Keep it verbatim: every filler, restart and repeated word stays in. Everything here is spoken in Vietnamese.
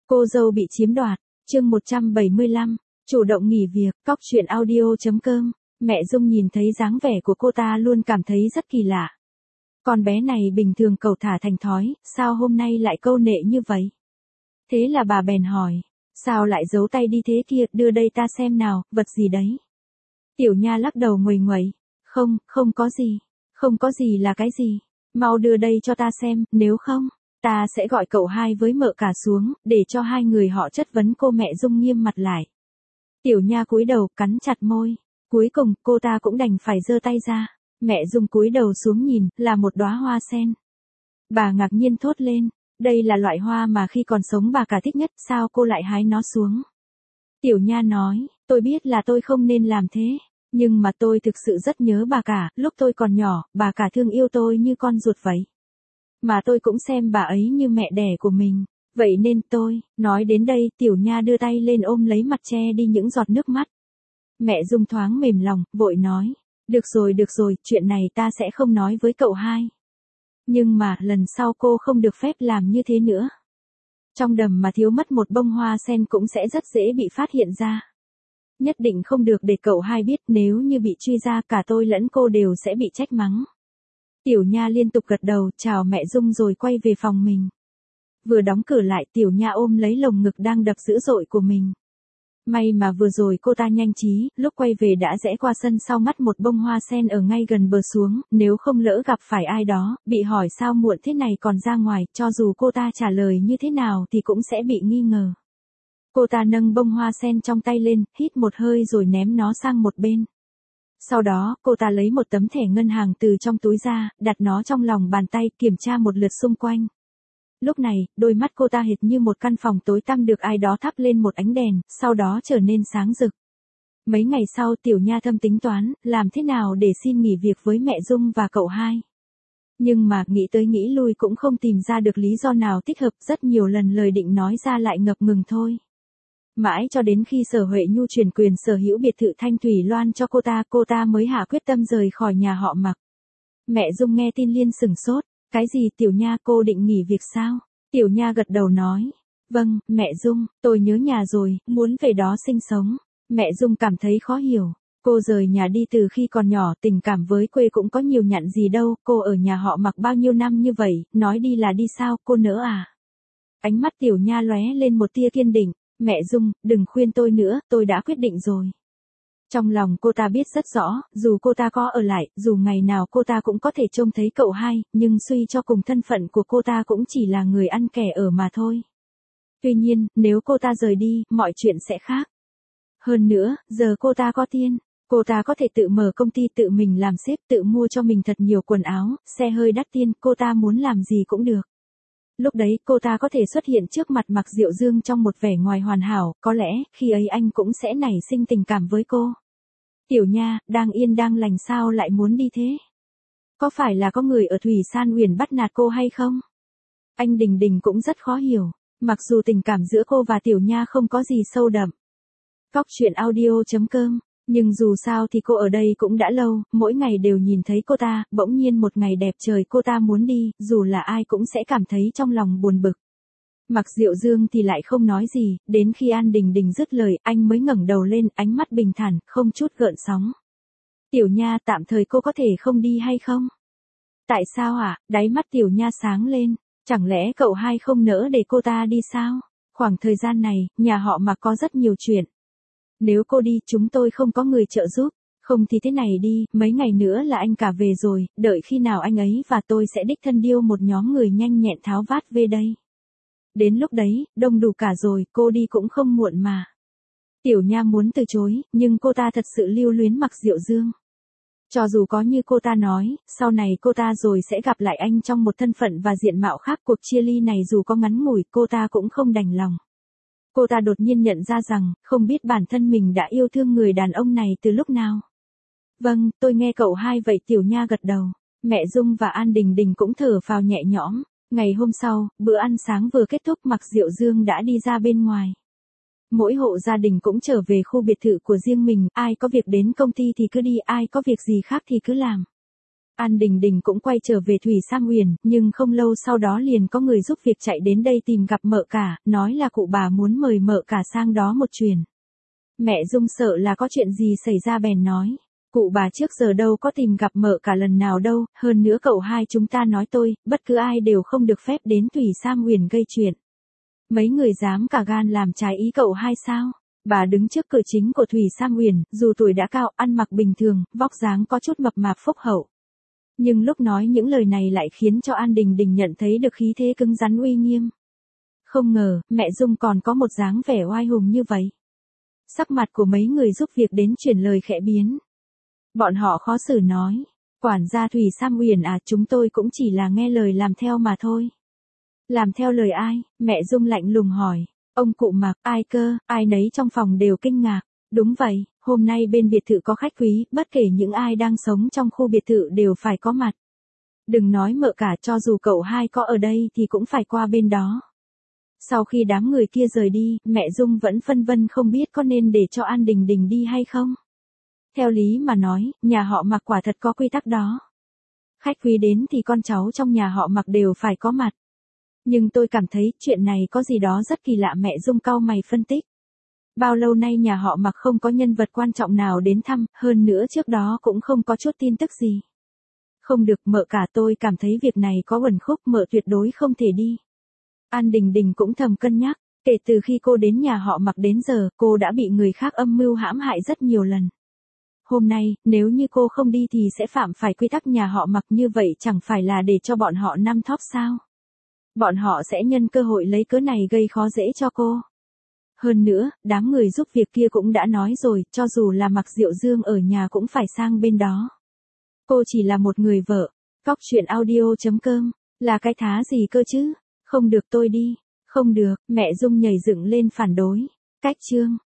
Cô dâu bị chiếm đoạt, chương một trăm bảy mươi lăm, chủ động nghỉ việc, cóc truyện audio.com. Mẹ Dung nhìn thấy dáng vẻ của cô ta luôn cảm thấy rất kỳ lạ. Con bé này bình thường cẩu thả thành thói, sao hôm nay lại câu nệ như vậy? Thế là bà bèn hỏi, sao lại giấu tay đi thế kia, đưa đây ta xem nào, vật gì đấy? Tiểu Nha lắc đầu nguầy nguậy, không, không có gì, không có gì là cái gì, mau đưa đây cho ta xem, nếu không, ta sẽ gọi cậu hai với mợ cả xuống, để cho hai người họ chất vấn cô. Mẹ Dung nghiêm mặt lại. Tiểu Nha cúi đầu, cắn chặt môi, cuối cùng cô ta cũng đành phải giơ tay ra. Mẹ Dung cúi đầu xuống nhìn, là một đóa hoa sen. Bà ngạc nhiên thốt lên, đây là loại hoa mà khi còn sống bà cả thích nhất, sao cô lại hái nó xuống? Tiểu Nha nói, tôi biết là tôi không nên làm thế, nhưng mà tôi thực sự rất nhớ bà cả, lúc tôi còn nhỏ, bà cả thương yêu tôi như con ruột vậy. Mà tôi cũng xem bà ấy như mẹ đẻ của mình, vậy nên tôi, nói đến đây, Tiểu Nha đưa tay lên ôm lấy mặt che đi những giọt nước mắt. Mẹ Dung thoáng mềm lòng, vội nói, được rồi được rồi, chuyện này ta sẽ không nói với cậu hai. Nhưng mà, lần sau cô không được phép làm như thế nữa. Trong đầm mà thiếu mất một bông hoa sen cũng sẽ rất dễ bị phát hiện ra. Nhất định không được để cậu hai biết, nếu như bị truy ra cả tôi lẫn cô đều sẽ bị trách mắng. Tiểu Nha liên tục gật đầu, chào mẹ Dung rồi quay về phòng mình. Vừa đóng cửa lại, Tiểu Nha ôm lấy lồng ngực đang đập dữ dội của mình. May mà vừa rồi cô ta nhanh trí, lúc quay về đã rẽ qua sân sau ngắt một bông hoa sen ở ngay gần bờ xuống, nếu không lỡ gặp phải ai đó, bị hỏi sao muộn thế này còn ra ngoài, cho dù cô ta trả lời như thế nào thì cũng sẽ bị nghi ngờ. Cô ta nâng bông hoa sen trong tay lên, hít một hơi rồi ném nó sang một bên. Sau đó, cô ta lấy một tấm thẻ ngân hàng từ trong túi ra, đặt nó trong lòng bàn tay, kiểm tra một lượt xung quanh. Lúc này, đôi mắt cô ta hệt như một căn phòng tối tăm được ai đó thắp lên một ánh đèn, sau đó trở nên sáng rực. Mấy ngày sau, Tiểu Nha thâm tính toán, làm thế nào để xin nghỉ việc với mẹ Dung và cậu hai. Nhưng mà, nghĩ tới nghĩ lui cũng không tìm ra được lý do nào thích hợp, rất nhiều lần lời định nói ra lại ngập ngừng thôi. Mãi cho đến khi Sở Huệ Nhu chuyển quyền sở hữu biệt thự Thanh Thủy Loan cho cô ta, cô ta mới hạ quyết tâm rời khỏi nhà họ Mặc. Mẹ Dung nghe tin liên sửng sốt, cái gì Tiểu Nha, cô định nghỉ việc sao? Tiểu Nha gật đầu nói, vâng, mẹ Dung, tôi nhớ nhà rồi, muốn về đó sinh sống. Mẹ Dung cảm thấy khó hiểu, cô rời nhà đi từ khi còn nhỏ, tình cảm với quê cũng có nhiều nhặn gì đâu, cô ở nhà họ Mặc bao nhiêu năm như vậy, nói đi là đi sao, cô nỡ à? Ánh mắt Tiểu Nha lóe lên một tia kiên định. Mẹ Dung, đừng khuyên tôi nữa, tôi đã quyết định rồi. Trong lòng cô ta biết rất rõ, dù cô ta có ở lại, dù ngày nào cô ta cũng có thể trông thấy cậu hai, nhưng suy cho cùng thân phận của cô ta cũng chỉ là người ăn kẻ ở mà thôi. Tuy nhiên, nếu cô ta rời đi, mọi chuyện sẽ khác. Hơn nữa, giờ cô ta có tiền, cô ta có thể tự mở công ty, tự mình làm sếp, tự mua cho mình thật nhiều quần áo, xe hơi đắt tiền, cô ta muốn làm gì cũng được. Lúc đấy, cô ta có thể xuất hiện trước mặt Mạc Diệu Dương trong một vẻ ngoài hoàn hảo, có lẽ, khi ấy anh cũng sẽ nảy sinh tình cảm với cô. Tiểu Nha, đang yên đang lành sao lại muốn đi thế? Có phải là có người ở Thủy San Uyển bắt nạt cô hay không? Anh Đình Đình cũng rất khó hiểu, mặc dù tình cảm giữa cô và Tiểu Nha không có gì sâu đậm. Cóc truyện audio.com. Nhưng dù sao thì cô ở đây cũng đã lâu, mỗi ngày đều nhìn thấy cô ta, bỗng nhiên một ngày đẹp trời cô ta muốn đi, dù là ai cũng sẽ cảm thấy trong lòng buồn bực. Mạc Diệu Dương thì lại không nói gì, đến khi An Đình Đình dứt lời, anh mới ngẩng đầu lên, ánh mắt bình thản, không chút gợn sóng. Tiểu Nha, tạm thời cô có thể không đi hay không? Tại sao ạ? À? Đáy mắt Tiểu Nha sáng lên, chẳng lẽ cậu hai không nỡ để cô ta đi sao? Khoảng thời gian này, nhà họ Mạc có rất nhiều chuyện. Nếu cô đi, chúng tôi không có người trợ giúp, không thì thế này đi, mấy ngày nữa là anh cả về rồi, đợi khi nào anh ấy và tôi sẽ đích thân điêu một nhóm người nhanh nhẹn tháo vát về đây. Đến lúc đấy, đông đủ cả rồi, cô đi cũng không muộn mà. Tiểu Nha muốn từ chối, nhưng cô ta thật sự lưu luyến Mạc Diệu Dương. Cho dù có như cô ta nói, sau này cô ta rồi sẽ gặp lại anh trong một thân phận và diện mạo khác, cuộc chia ly này dù có ngắn ngủi, cô ta cũng không đành lòng. Cô ta đột nhiên nhận ra rằng, không biết bản thân mình đã yêu thương người đàn ông này từ lúc nào. Vâng, tôi nghe cậu hai vậy. Tiểu Nha gật đầu. Mẹ Dung và An Đình Đình cũng thở phào nhẹ nhõm. Ngày hôm sau, bữa ăn sáng vừa kết thúc, Mạc Diệu Dương đã đi ra bên ngoài. Mỗi hộ gia đình cũng trở về khu biệt thự của riêng mình, ai có việc đến công ty thì cứ đi, ai có việc gì khác thì cứ làm. An Đình Đình cũng quay trở về Thủy Sam Huyền, nhưng không lâu sau đó liền có người giúp việc chạy đến đây tìm gặp mợ cả, nói là cụ bà muốn mời mợ cả sang đó một chuyến. Mẹ Dung sợ là có chuyện gì xảy ra bèn nói. Cụ bà trước giờ đâu có tìm gặp mợ cả lần nào đâu, hơn nữa cậu hai chúng ta nói tôi, bất cứ ai đều không được phép đến Thủy Sam Huyền gây chuyện. Mấy người dám cả gan làm trái ý cậu hai sao? Bà đứng trước cửa chính của Thủy Sam Huyền, dù tuổi đã cao, ăn mặc bình thường, vóc dáng có chút mập mạp phúc hậu. Nhưng lúc nói những lời này lại khiến cho An Đình Đình nhận thấy được khí thế cứng rắn uy nghiêm. Không ngờ, mẹ Dung còn có một dáng vẻ oai hùng như vậy. Sắc mặt của mấy người giúp việc đến chuyển lời khẽ biến. Bọn họ khó xử nói, quản gia Thủy Sam Huyền à, chúng tôi cũng chỉ là nghe lời làm theo mà thôi. Làm theo lời ai? Mẹ Dung lạnh lùng hỏi. Ông cụ Mạc, ai cơ? Ai nấy trong phòng đều kinh ngạc. Đúng vậy, hôm nay bên biệt thự có khách quý, bất kể những ai đang sống trong khu biệt thự đều phải có mặt. Đừng nói mợ cả, cho dù cậu hai có ở đây thì cũng phải qua bên đó. Sau khi đám người kia rời đi, mẹ Dung vẫn phân vân không biết có nên để cho An Đình Đình đi hay không. Theo lý mà nói, nhà họ Mạc quả thật có quy tắc đó. Khách quý đến thì con cháu trong nhà họ Mạc đều phải có mặt. Nhưng tôi cảm thấy chuyện này có gì đó rất kỳ lạ, mẹ Dung cau mày phân tích. Bao lâu nay nhà họ Mạc không có nhân vật quan trọng nào đến thăm, hơn nữa trước đó cũng không có chút tin tức gì. Không được, mợ cả, tôi cảm thấy việc này có uẩn khúc, mợ tuyệt đối không thể đi. An Đình Đình cũng thầm cân nhắc, kể từ khi cô đến nhà họ Mạc đến giờ, cô đã bị người khác âm mưu hãm hại rất nhiều lần. Hôm nay, nếu như cô không đi thì sẽ phạm phải quy tắc nhà họ Mạc, như vậy chẳng phải là để cho bọn họ nằm thóp sao? Bọn họ sẽ nhân cơ hội lấy cớ này gây khó dễ cho cô. Hơn nữa, đám người giúp việc kia cũng đã nói rồi, cho dù là Mạc Diệu Dương ở nhà cũng phải sang bên đó. Cô chỉ là một người vợ. Cóc truyện audio chấm com, là cái thá gì cơ chứ? Không được, tôi đi. Không được, mẹ Dung nhảy dựng lên phản đối. Cách chương